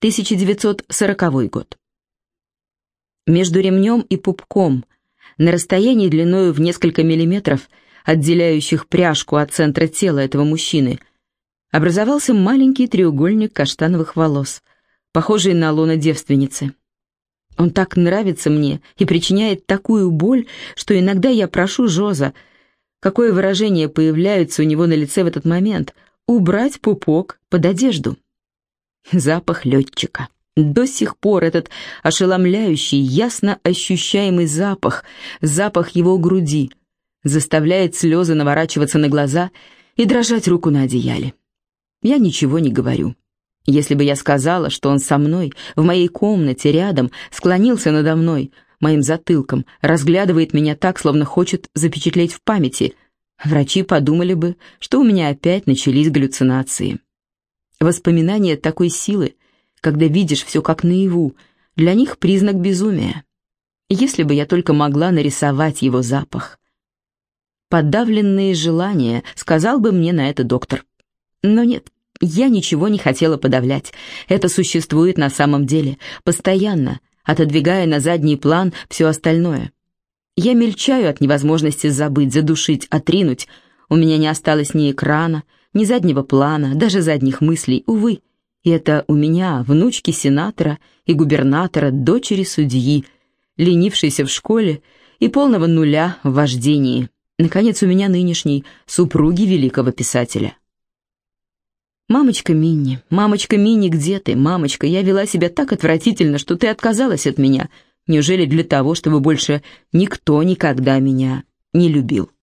1940 год. Между ремнем и пупком, на расстоянии длиною в несколько миллиметров, отделяющих пряжку от центра тела этого мужчины, образовался маленький треугольник каштановых волос, похожий на лоно девственницы. Он так нравится мне и причиняет такую боль, что иногда я прошу Жоза, какое выражение появляется у него на лице в этот момент, убрать пупок под одежду. Запах летчика. До сих пор этот ошеломляющий, ясно ощущаемый запах, запах его груди, заставляет слезы наворачиваться на глаза и дрожать руку на одеяле. Я ничего не говорю. Если бы я сказала, что он со мной, в моей комнате, рядом, склонился надо мной, моим затылком, разглядывает меня так, словно хочет запечатлеть в памяти, врачи подумали бы, что у меня опять начались галлюцинации. Воспоминания такой силы, когда видишь все как наяву, для них признак безумия. Если бы я только могла нарисовать его запах. Подавленные желания, сказал бы мне на это доктор. Но нет, я ничего не хотела подавлять. Это существует на самом деле, постоянно, отодвигая на задний план все остальное. Я мельчаю от невозможности забыть, задушить, отринуть. У меня не осталось ни экрана, ни заднего плана, даже задних мыслей, увы. И это у меня, внучки сенатора и губернатора, дочери судьи, ленившейся в школе и полного нуля в вождении. Наконец, у меня нынешней супруги великого писателя. «Мамочка Минни, где ты? Мамочка, я вела себя так отвратительно, что ты отказалась от меня. Неужели для того, чтобы больше никто никогда меня не любил?»